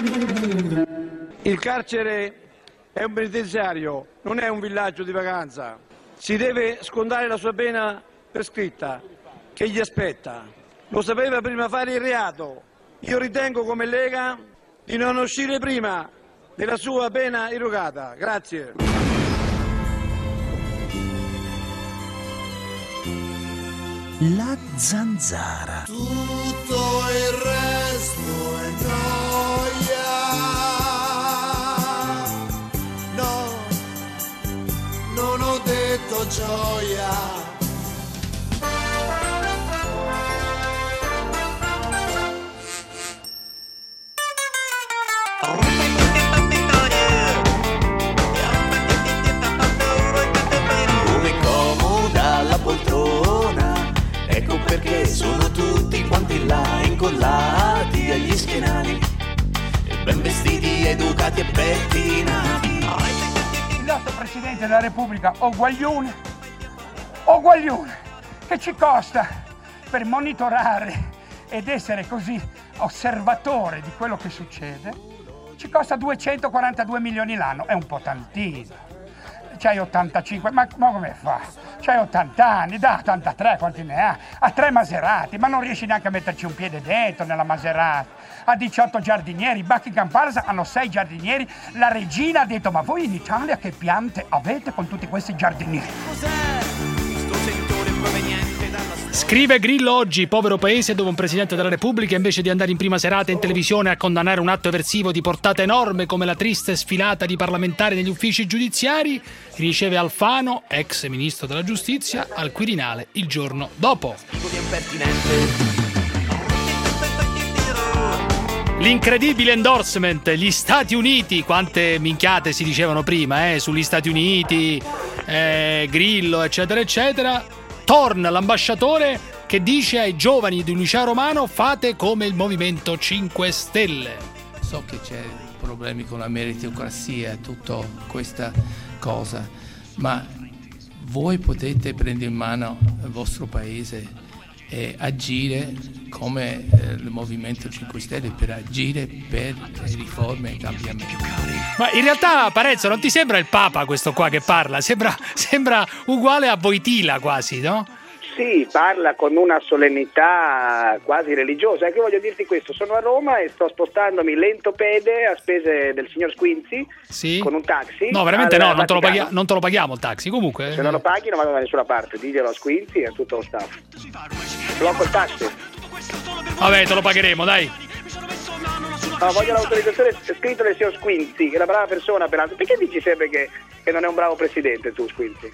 Il carcere è un penitenziario, non è un villaggio di vacanza. Si deve scontare la sua pena prescritta, che gli aspetta. Lo sapeva prima fare il reato. Io ritengo come Lega di non uscire prima della sua pena irrogata. Grazie. La zanzara. Tutto il resto è gioia. No, non ho detto gioia. Come comoda la poltrona, ecco perché sono tutti quanti là incollati agli schienali, e ben vestiti, educati e pettinati. Il nostro Presidente della Repubblica o guaglione, che ci costa per monitorare ed essere così osservatore di quello che succede, ci costa 242 milioni l'anno, è un po' tantino. C'hai 85, ma come fa? C'hai 80 anni, da 83, quanti ne ha? Ha 3 Maserati, ma non riesci neanche a metterci un piede dentro nella Maserati. Ha 18 giardinieri, Buckingham Palace hanno 6 giardinieri. La regina ha detto, ma voi in Italia che piante avete con tutti questi giardinieri? Scrive Grillo oggi, povero paese dove un Presidente della Repubblica, invece di andare in prima serata in televisione a condannare un atto eversivo di portata enorme come la triste sfilata di parlamentari negli uffici giudiziari, riceve Alfano, ex ministro della giustizia, al Quirinale il giorno dopo. L'incredibile endorsement, gli Stati Uniti, quante minchiate si dicevano prima, sugli Stati Uniti, Grillo, eccetera, eccetera. Torna l'ambasciatore che dice ai giovani di Lucia Romano: fate come il Movimento 5 Stelle. So che c'è problemi con la meritocrazia e tutta questa cosa, ma voi potete prendere in mano il vostro paese e agire come il Movimento 5 Stelle per agire per riforme e cambiamenti. Ma in realtà, Parenzo, non ti sembra il Papa questo qua che parla? Sembra uguale a Voitila quasi, no? Sì, parla con una solennità quasi religiosa. Io voglio dirti questo, sono a Roma e sto spostandomi lento pede a spese del signor Squinzi, sì, con un taxi. No, veramente no, non te lo paghiamo il taxi, comunque. Se non lo paghi non vado da nessuna parte, diglielo a Squinzi e a tutto lo staff. Blocco il taxi. Vabbè, te lo pagheremo, dai. No, voglio l'autorizzazione scritta del signor Squinzi, che è una brava persona peraltro. Perché dici sempre che non è un bravo presidente tu, Squinzi?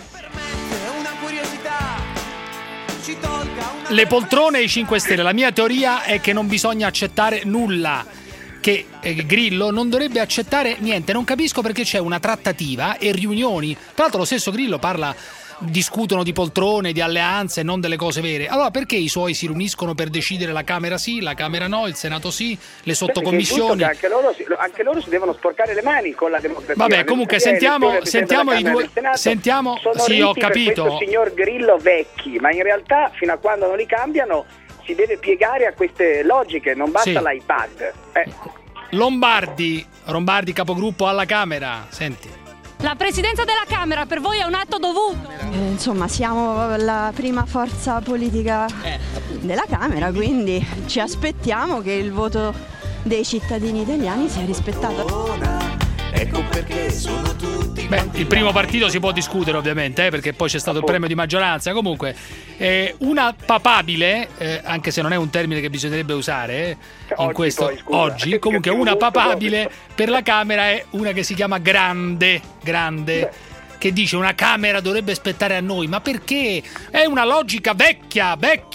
Le poltrone e i 5 Stelle. La mia teoria è che non bisogna accettare nulla, che Grillo non dovrebbe accettare niente. Non capisco perché c'è una trattativa e riunioni. Tra l'altro lo stesso Grillo discutono di poltrone, di alleanze, non delle cose vere. Allora perché i suoi si riuniscono per decidere la Camera sì, la Camera no, il Senato sì, le sottocommissioni? Anche loro si devono sporcare le mani con la democrazia. Vabbè, comunque sentiamo i due. Sentiamo, sì, ho capito. Questo signor Grillo vecchi, ma in realtà fino a quando non li cambiano si deve piegare a queste logiche, non basta l'iPad. Lombardi capogruppo alla Camera, senti. La presidenza della Camera per voi è un atto dovuto? Insomma, siamo la prima forza politica della Camera, quindi ci aspettiamo che il voto dei cittadini italiani sia rispettato. Ecco perché sono tutti. Beh, il primo partito si può discutere ovviamente, perché poi c'è stato il premio di maggioranza. Comunque, una papabile, anche se non è un termine che bisognerebbe usare in questo oggi, comunque una papabile per la Camera è una che si chiama Grande, che dice una Camera dovrebbe aspettare a noi. Ma perché? È una logica vecchia.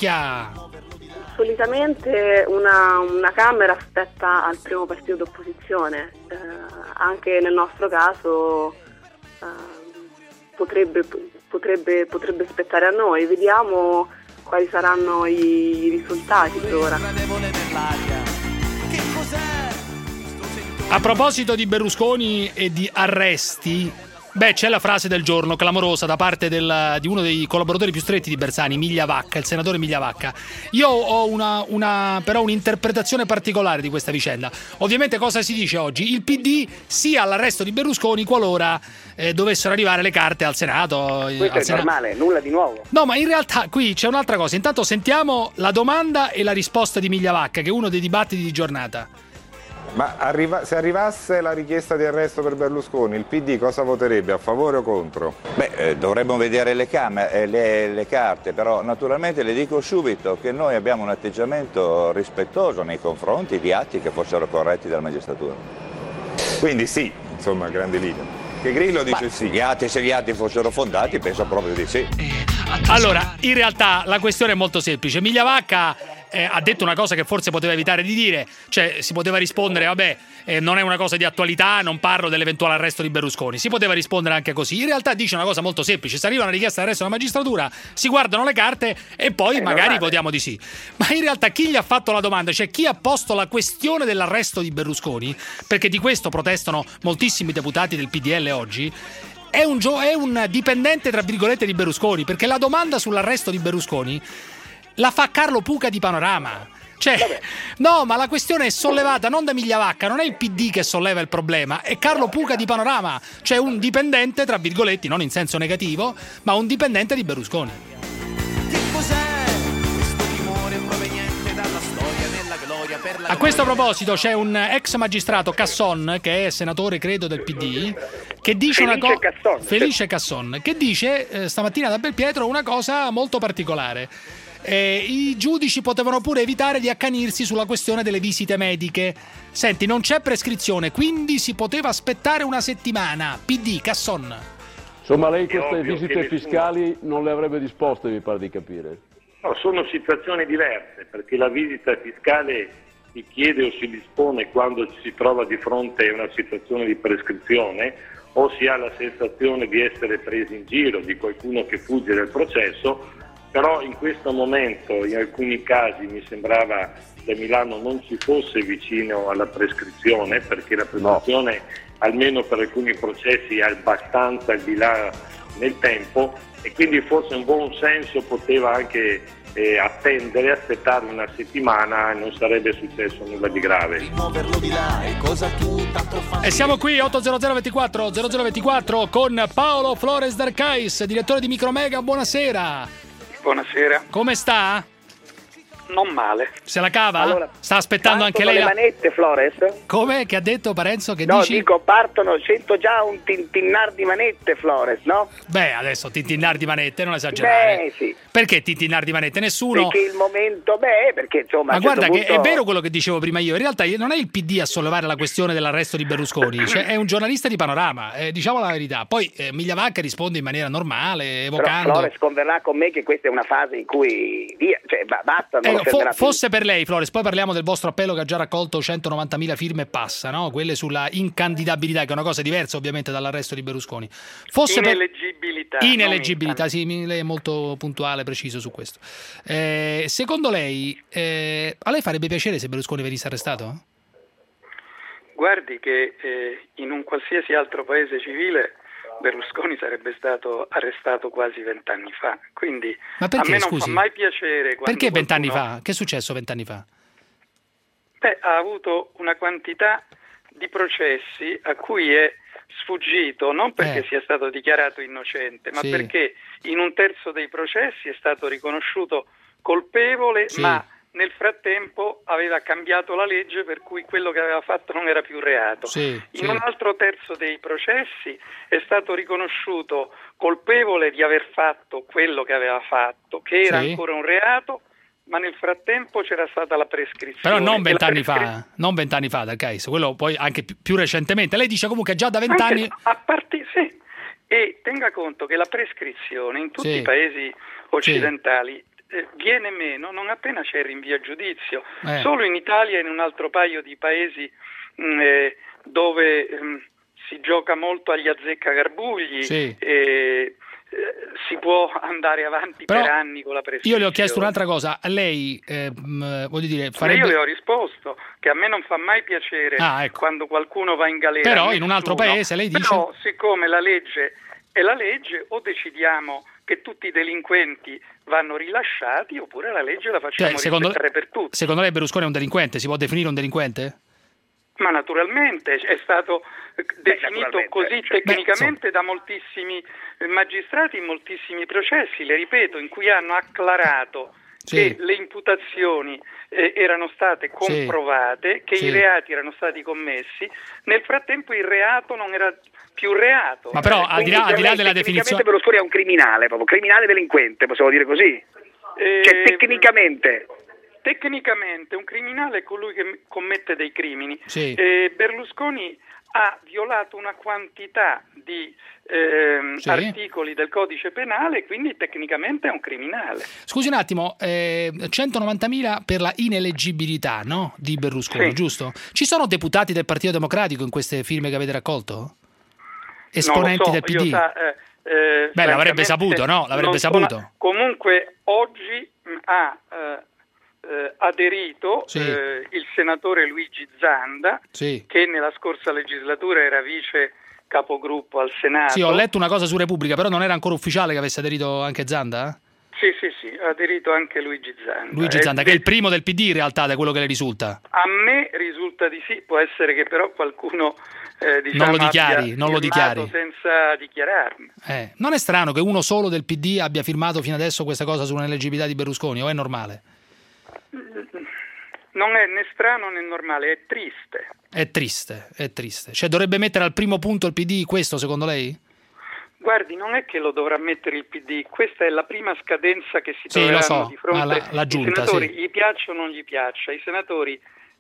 Solitamente una Camera aspetta al primo partito d'opposizione, anche nel nostro caso potrebbe aspettare a noi. Vediamo quali saranno i risultati per ora. A proposito di Berlusconi e di arresti, Beh, c'è la frase del giorno clamorosa da parte di uno dei collaboratori più stretti di Bersani, Migliavacca, il senatore Migliavacca. Io ho però un'interpretazione particolare di questa vicenda. Ovviamente cosa si dice oggi? Il PD sia all'arresto di Berlusconi qualora dovessero arrivare le carte al Senato. Questo è normale, nulla di nuovo. No, ma in realtà qui c'è un'altra cosa. Intanto sentiamo la domanda e la risposta di Migliavacca, che è uno dei dibattiti di giornata. Ma se arrivasse la richiesta di arresto per Berlusconi, il PD cosa voterebbe, a favore o contro? Beh, dovremmo vedere le carte, però naturalmente le dico subito che noi abbiamo un atteggiamento rispettoso nei confronti di atti che fossero corretti dalla magistratura. Quindi sì, insomma, grandi linee. Che Grillo dice sì. Se gli atti fossero fondati, penso proprio di sì. Allora, in realtà la questione è molto semplice. Migliavacca ha detto una cosa che forse poteva evitare di dire, cioè si poteva rispondere vabbè, non è una cosa di attualità, non parlo dell'eventuale arresto di Berlusconi. Si poteva rispondere anche così. In realtà dice una cosa molto semplice: se arriva una richiesta di arresto dalla magistratura, si guardano le carte e poi magari votiamo di sì. Ma in realtà chi gli ha fatto la domanda, cioè chi ha posto la questione dell'arresto di Berlusconi, perché di questo protestano moltissimi deputati del PDL oggi, è un dipendente tra virgolette di Berlusconi, perché la domanda sull'arresto di Berlusconi la fa Carlo Puca di Panorama. Cioè, no, ma la questione è sollevata non da Migliavacca, non è il PD che solleva il problema, è Carlo Puca di Panorama, cioè un dipendente tra virgolette, non in senso negativo, ma un dipendente di Berlusconi. Che cos'è questo timore proveniente dalla storia della gloria per la A questo proposito c'è un ex magistrato, Casson, che è senatore credo del PD, che dice Felice Casson, che dice stamattina da Belpietro una cosa molto particolare. I giudici potevano pure evitare di accanirsi sulla questione delle visite mediche. Senti, non c'è prescrizione, quindi si poteva aspettare una settimana. PD, Casson. Insomma, lei queste visite fiscali non le avrebbe disposte, mi pare di capire. No, sono situazioni diverse, perché la visita fiscale si chiede o si dispone quando ci si trova di fronte a una situazione di prescrizione o si ha la sensazione di essere presi in giro, di qualcuno che fugge dal processo. Però in questo momento in alcuni casi mi sembrava che Milano non ci fosse vicino alla prescrizione, perché la prescrizione almeno per alcuni processi è abbastanza al di là nel tempo, e quindi forse un buon senso poteva anche aspettare una settimana, non sarebbe successo nulla di grave. E siamo qui 80024 0024 con Paolo Flores d'Arcais, direttore di Micromega. Buonasera. Buonasera. Come sta? Non male. Se la cava? Allora, sta aspettando anche lei le manette, Flores? Come? Che ha detto Parenzo? Che no, dici? Dico, sento già un tintinnar di manette, Flores, no? Beh, adesso tintinnar di manette, non esagerare. Beh, sì. Perché tintinnar di manette? Nessuno. Perché il momento, perché insomma. Ma guarda punto... che è vero quello che dicevo prima io. In realtà non è il PD a sollevare la questione dell'arresto di Berlusconi, cioè è un giornalista di Panorama, diciamo la verità. Poi Migliavacca risponde in maniera normale, evocando. Però Flores converrà con me che questa è una fase in cui basta, non fosse per lei, Flores, poi parliamo del vostro appello che ha già raccolto 190.000 firme e passa, no? Quelle sulla incandidabilità, che è una cosa diversa ovviamente dall'arresto di Berlusconi. Ineleggibilità, sì, lei è molto puntuale, preciso su questo. Secondo lei, a lei farebbe piacere se Berlusconi venisse arrestato? Guardi che in un qualsiasi altro paese civile Berlusconi sarebbe stato arrestato quasi 20 anni fa, quindi ma perché, a me non scusi? fa mai piacere. Perché 20 anni fa? Che è successo 20 anni fa? Ha avuto una quantità di processi a cui è sfuggito, non perché sia stato dichiarato innocente, ma perché in un terzo dei processi è stato riconosciuto colpevole, ma nel frattempo aveva cambiato la legge per cui quello che aveva fatto non era più reato. In un altro terzo dei processi è stato riconosciuto colpevole di aver fatto quello che aveva fatto, che era ancora un reato, ma nel frattempo c'era stata la prescrizione. Però non 20 anni fa, non 20 anni fa, D'Arcais, quello poi anche più recentemente. Lei dice comunque già da 20 anni... Sì, e tenga conto che la prescrizione in tutti i paesi occidentali viene meno non appena c'è il rinvio a giudizio. Solo in Italia e in un altro paio di paesi dove si gioca molto agli azzeccagarbugli, si può andare avanti però per anni con la prescrizione. Io le ho chiesto un'altra cosa, a lei voglio dire, farebbe... Io le ho risposto che a me non fa mai piacere quando qualcuno va in galera. Però in un altro paese lei dice... Però siccome la legge è la legge, o decidiamo che tutti i delinquenti vanno rilasciati, oppure la legge la facciamo rispettare per tutti. Secondo lei Berlusconi è un delinquente? Si può definire un delinquente? Ma naturalmente è stato definito così tecnicamente da moltissimi magistrati in moltissimi processi, le ripeto, in cui hanno acclarato che le imputazioni erano state comprovate, che i reati erano stati commessi. Nel frattempo il reato non era più reato. Ma però al di là della definizione, Berlusconi è un criminale, proprio criminale delinquente, possiamo dire così. Cioè Tecnicamente un criminale è colui che commette dei crimini. Berlusconi ha violato una quantità di articoli del codice penale, quindi tecnicamente è un criminale. Scusi un attimo, 190.000 per la ineleggibilità, no? Di Berlusconi, giusto? Ci sono deputati del Partito Democratico in queste firme che avete raccolto? Esponenti del PD? L'avrebbe saputo, no? L'avrebbe saputo. Comunque oggi ha aderito il senatore Luigi Zanda, che nella scorsa legislatura era vice capogruppo al Senato. Sì, ho letto una cosa su Repubblica, però non era ancora ufficiale che avesse aderito anche Zanda? Sì, ha aderito anche Luigi Zanda. Luigi Zanda, che è il primo del PD in realtà, da quello che le risulta? A me risulta di sì, può essere che però qualcuno non lo dichiari senza dichiararmi. Non è strano che uno solo del PD abbia firmato fino adesso questa cosa sull'ineleggibilità di Berlusconi, o è normale? Non è né strano né normale, è triste. È triste. Cioè dovrebbe mettere al primo punto il PD questo, secondo lei? Guardi, non è che lo dovrà mettere il PD, questa è la prima scadenza che si troveranno di fronte alla Giunta. I senatori, gli piaccia o non gli piaccia, i senatori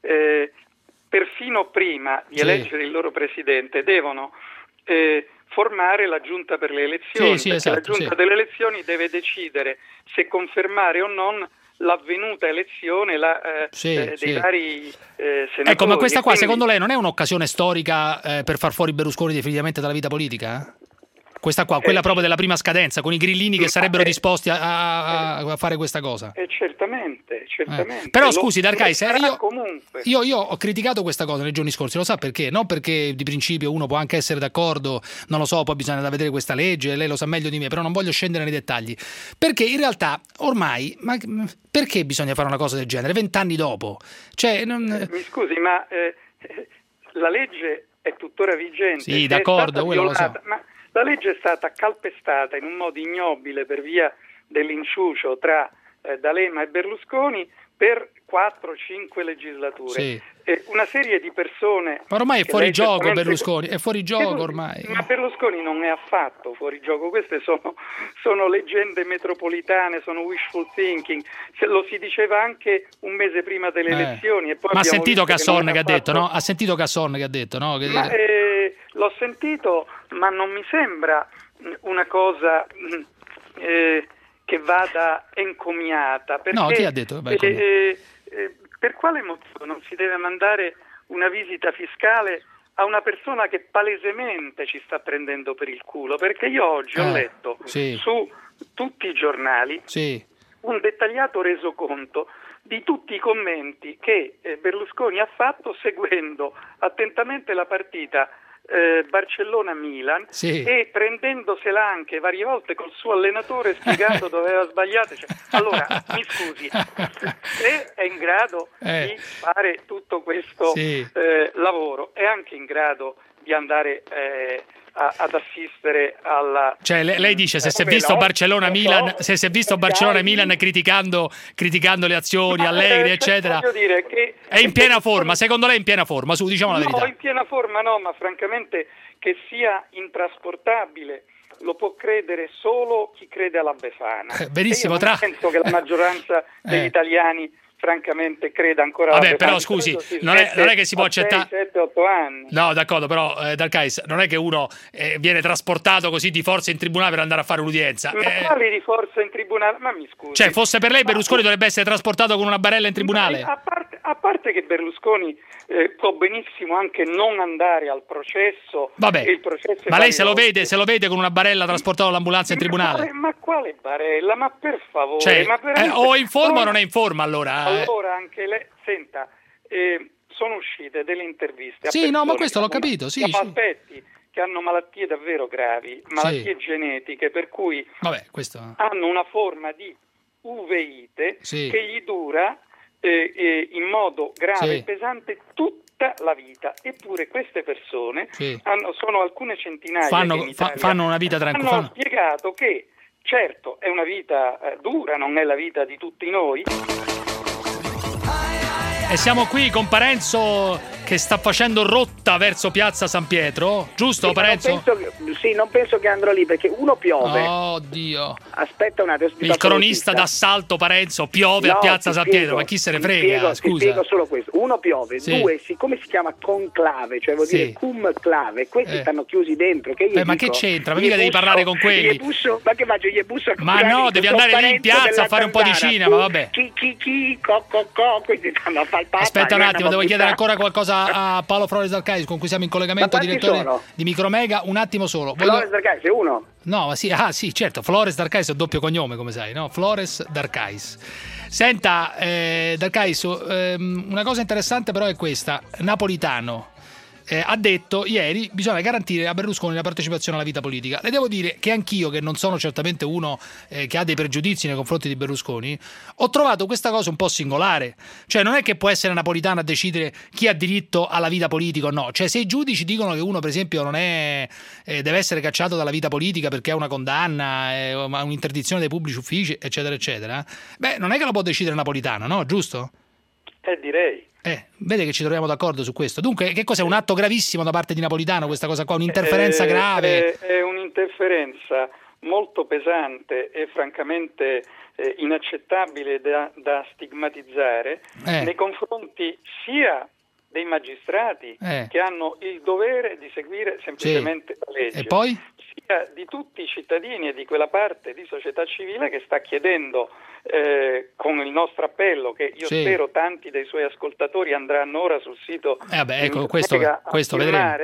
perfino prima di eleggere il loro presidente devono formare la Giunta per le elezioni, la Giunta delle elezioni deve decidere se confermare o non l'avvenuta elezione dei vari senatori. Ecco, ma questa qua secondo lei non è un'occasione storica per far fuori Berlusconi definitivamente dalla vita politica? Questa qua, quella proprio della prima scadenza, con i grillini che sarebbero disposti a fare questa cosa. Certamente. Però scusi, D'Arcais, io ho criticato questa cosa nei giorni scorsi, lo sa perché? Non perché di principio uno può anche essere d'accordo, non lo so, poi bisogna da vedere questa legge, lei lo sa meglio di me, però non voglio scendere nei dettagli. Perché in realtà ormai, perché bisogna fare una cosa del genere? 20 anni dopo? Mi scusi, ma la legge è tuttora vigente. Sì, d'accordo, quello lo so. Ma la legge è stata calpestata in un modo ignobile per via dell'inciucio tra D'Alema e Berlusconi per 4-5 legislature. Una serie di persone... Ma ormai è fuori gioco Berlusconi, è fuori gioco ormai. Ma Berlusconi non è affatto fuori gioco, queste sono leggende metropolitane, sono wishful thinking, lo si diceva anche un mese prima delle elezioni. E poi ma ha sentito Casson che ha detto, no? Ha sentito Casson che ha detto, no? L'ho sentito, ma non mi sembra una cosa che vada encomiata. Perché, no, chi ha detto? Per quale motivo non si deve mandare una visita fiscale a una persona che palesemente ci sta prendendo per il culo? Perché io oggi ho letto su tutti i giornali un dettagliato resoconto di tutti i commenti che Berlusconi ha fatto seguendo attentamente la partita Barcellona-Milan e prendendosela anche varie volte col suo allenatore spiegando dove aveva sbagliato. Allora, mi scusi, se è in grado di fare tutto questo lavoro, è anche in grado di andare ad assistere alla... Cioè lei dice se si è visto Barcellona-Milan, se si è visto Barcellona-Milan criticando le azioni, Allegri eccetera, voglio dire che è in piena forma, secondo lei è in piena forma, su, diciamo la verità. No, in piena forma no, ma francamente che sia intrasportabile lo può credere solo chi crede alla Befana. Benissimo, penso che la maggioranza degli italiani francamente creda ancora. Vabbè, però scusi, non è che si può accettare 7-8 anni. No, d'accordo, però D'Arcais, non è che uno viene trasportato così di forza in tribunale per andare a fare un'udienza. Ma quali di forza in tribunale? Ma mi scusi. Cioè, fosse per lei Berlusconi dovrebbe essere trasportato con una barella in tribunale? A a parte che Berlusconi può benissimo anche non andare al processo. Vabbè, e il processo ma lei se lo vede con una barella trasportato all'ambulanza in tribunale? Ma quale barella? Ma per favore. Cioè, ma o è in forma o non è in forma allora? Allora anche lei, senta, sono uscite delle interviste a sì, no, ma persone questo l'ho capito, sì, sì. aspetti che hanno malattie davvero gravi, malattie genetiche, per cui hanno una forma di uveite che gli dura in modo grave e pesante tutta la vita. Eppure queste persone sono alcune centinaia fanno una vita tranquilla. Hanno spiegato che certo è una vita dura, non è la vita di tutti noi. E siamo qui con Parenzo che sta facendo rotta verso Piazza San Pietro, giusto Parenzo? Non penso che andrò lì perché uno piove. Oh Dio. Aspetta un attimo. Il cronista d'assalto Parenzo piove a Piazza San Pietro, ma chi se ne frega, scusa. Ti spiego solo questo. Uno piove, due, siccome si chiama conclave, cioè vuol dire cum clave, questi stanno chiusi dentro. Ma che c'entra? Ma mica devi parlare con quelli. Ma che faccio? Gli busso a Ma no, devi andare lì in piazza a fare un po' di cinema, vabbè. Questi stanno a fare il Aspetta un attimo, devo chiedere ancora qualcosa a Paolo Flores D'Arcais, con cui siamo in collegamento, direttore di Micromega. Un attimo solo. Flores D'Arcais è uno? No, sì, certo, Flores D'Arcais è un doppio cognome, come sai, no? Flores D'Arcais. Senta, D'Arcais, una cosa interessante però è questa. Napolitano ha detto ieri bisogna garantire a Berlusconi la partecipazione alla vita politica. Le devo dire che anch'io, che non sono certamente uno che ha dei pregiudizi nei confronti di Berlusconi, ho trovato questa cosa un po' singolare. Cioè non è che può essere Napolitano a decidere chi ha diritto alla vita politica o no. Cioè se i giudici dicono che uno per esempio non è deve essere cacciato dalla vita politica perché ha una condanna, un'interdizione dei pubblici uffici, eccetera eccetera, non è che lo può decidere Napolitano, no? Giusto? Direi. Vede che ci troviamo d'accordo su questo. Dunque, che cos'è? Un atto gravissimo da parte di Napolitano, questa cosa qua? Un'interferenza grave? È un'interferenza molto pesante e francamente inaccettabile da stigmatizzare nei confronti sia dei magistrati che hanno il dovere di seguire semplicemente la legge, e poi? sia di tutti i cittadini e di quella parte di società civile che sta chiedendo con il nostro appello, che io spero tanti dei suoi ascoltatori andranno ora sul sito questo vedremo,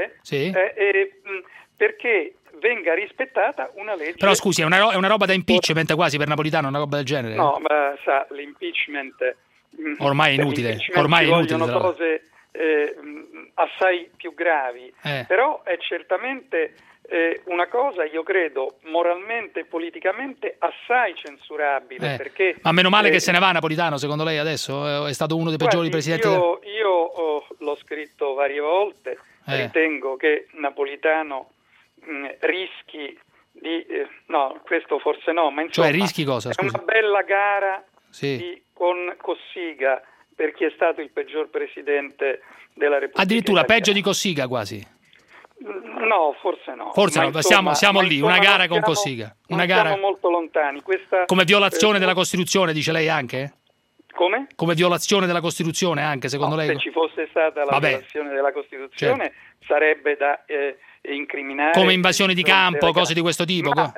perché venga rispettata una legge. Però scusi, è una roba da impeachment quasi per Napolitano, una roba del genere? No, ma sa, l'impeachment ormai è inutile, ormai è inutile. Vogliono cose assai più gravi, però è certamente una cosa, io credo, moralmente e politicamente assai censurabile. Perché, ma meno male che se ne va Napolitano, secondo lei adesso? È stato uno dei peggiori presidenti? Io l'ho scritto varie volte, ritengo che Napolitano rischi di... no, questo forse no, ma insomma... Cioè rischi cosa? Scusi. È una bella gara con Cossiga per chi è stato il peggior presidente della Repubblica Addirittura italiana. Peggio di Cossiga quasi? No, forse no. Forse no, insomma, siamo lì, una gara con Cossiga. Una gara siamo molto lontani. Come violazione della Costituzione, dice lei anche? Come? Come violazione della Costituzione anche, secondo lei? Se ci fosse stata la violazione della Costituzione sarebbe da incriminare. Come invasione di campo, cose di questo tipo? Ma,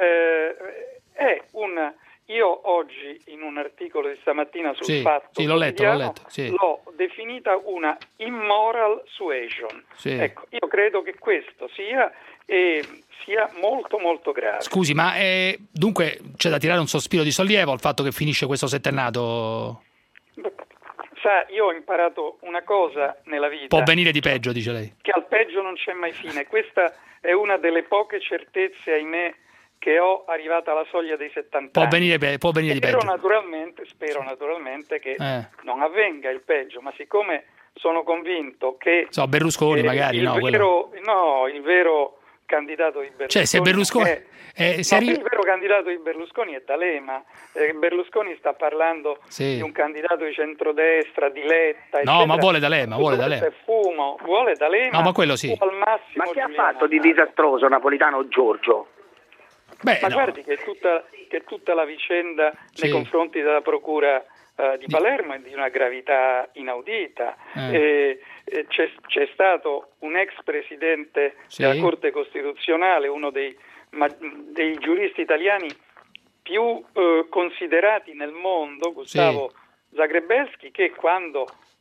io oggi in un articolo di stamattina sul Fatto l'ho letto. L'ho definita una immoral suasion. Ecco, io credo che questo sia molto molto grave. Scusi, ma dunque c'è da tirare un sospiro di sollievo al fatto che finisce questo settennato? Sa, io ho imparato una cosa nella vita. Può venire di peggio, dice lei. Che al peggio non c'è mai fine. Questa è una delle poche certezze, ahimè, che ho arrivata alla soglia dei 70 anni. Può venire di peggio. Spero naturalmente che non avvenga il peggio, ma siccome sono convinto che Berlusconi magari il vero candidato di Berlusconi, cioè se Berlusconi il vero candidato di Berlusconi è D'Alema. Berlusconi sta parlando di un candidato di centrodestra, di Letta, eccetera. No, ma vuole D'Alema. Vuole D'Alema. No, ma quello sì. Ma che ha fatto di disastroso Napolitano Giorgio? Guardi che tutta la vicenda nei confronti della procura di Palermo è di una gravità inaudita. C'è stato un ex presidente della Corte Costituzionale, uno dei giuristi italiani più considerati nel mondo, Gustavo Zagrebelsky, che quando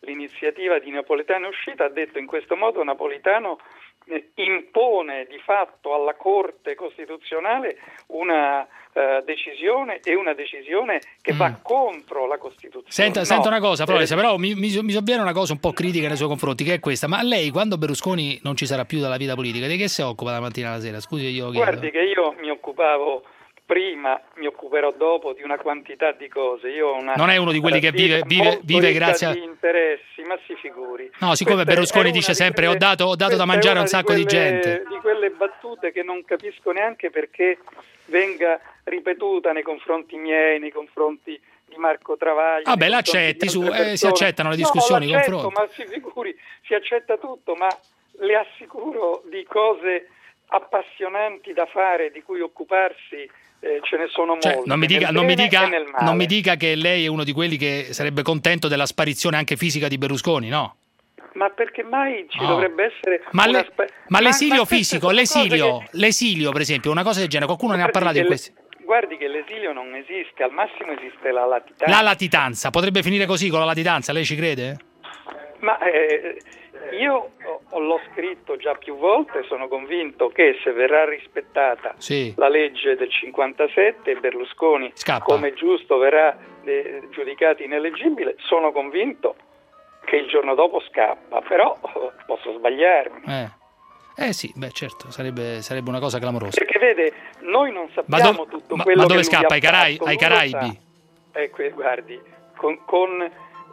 l'iniziativa di Napolitano è uscita, ha detto in questo modo Napolitano impone di fatto alla Corte Costituzionale una decisione che va contro la Costituzione. Senta una cosa, Flores, però mi sovviene una cosa un po' critica nei suoi confronti, che è questa: ma lei, quando Berlusconi non ci sarà più dalla vita politica, di che si occupa la mattina alla sera? Scusi, io chiedo. Guardi che io mi occupavo prima, mi occuperò dopo di una quantità di cose. Io ho una non è uno di quelli che vive grazie a di interessi, ma si figuri. No, siccome Berlusconi dice sempre ho dato da mangiare a un sacco di gente. Di quelle battute che non capisco neanche perché venga ripetuta nei confronti miei, nei confronti di Marco Travaglio. Vabbè, l'accetti, si accettano le discussioni, no, confronti. Ma si figuri, si accetta tutto, ma le assicuro di cose appassionanti da fare, di cui occuparsi, ce ne sono molte. Non mi dica che lei è uno di quelli che sarebbe contento della sparizione anche fisica di Berlusconi, no? Ma perché mai ci dovrebbe essere ma l'esilio fisico, l'esilio per esempio, una cosa del genere, qualcuno ne ha parlato in questi... Guardi che l'esilio non esiste, al massimo esiste la latitanza. La latitanza, potrebbe finire così con la latitanza, lei ci crede? Ma io l'ho scritto già più volte, sono convinto che se verrà rispettata la legge del 57 Berlusconi, come giusto, verrà giudicato ineleggibile, sono convinto che il giorno dopo scappa, però posso sbagliarmi. Sì, beh certo, sarebbe una cosa clamorosa. Perché vede, noi non sappiamo tutto quello ma dove che scappa? ai Caraibi? Guardi, con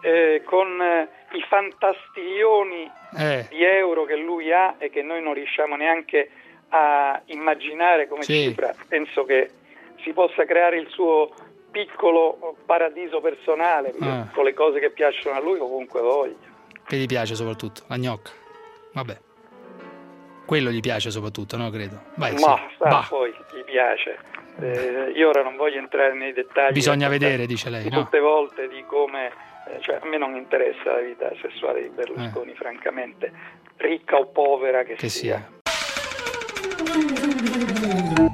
i fantastiglioni di euro che lui ha e che noi non riusciamo neanche a immaginare come cifra, penso che si possa creare il suo piccolo paradiso personale con le cose che piacciono a lui ovunque voglia. Che gli piace soprattutto? La gnocca? Vabbè. Quello gli piace soprattutto, no? Credo. Poi gli piace. Io ora non voglio entrare nei dettagli. Bisogna vedere, dice lei, no? Tutte volte di come... a me non interessa la vita sessuale di Berlusconi, francamente, ricca o povera che sia.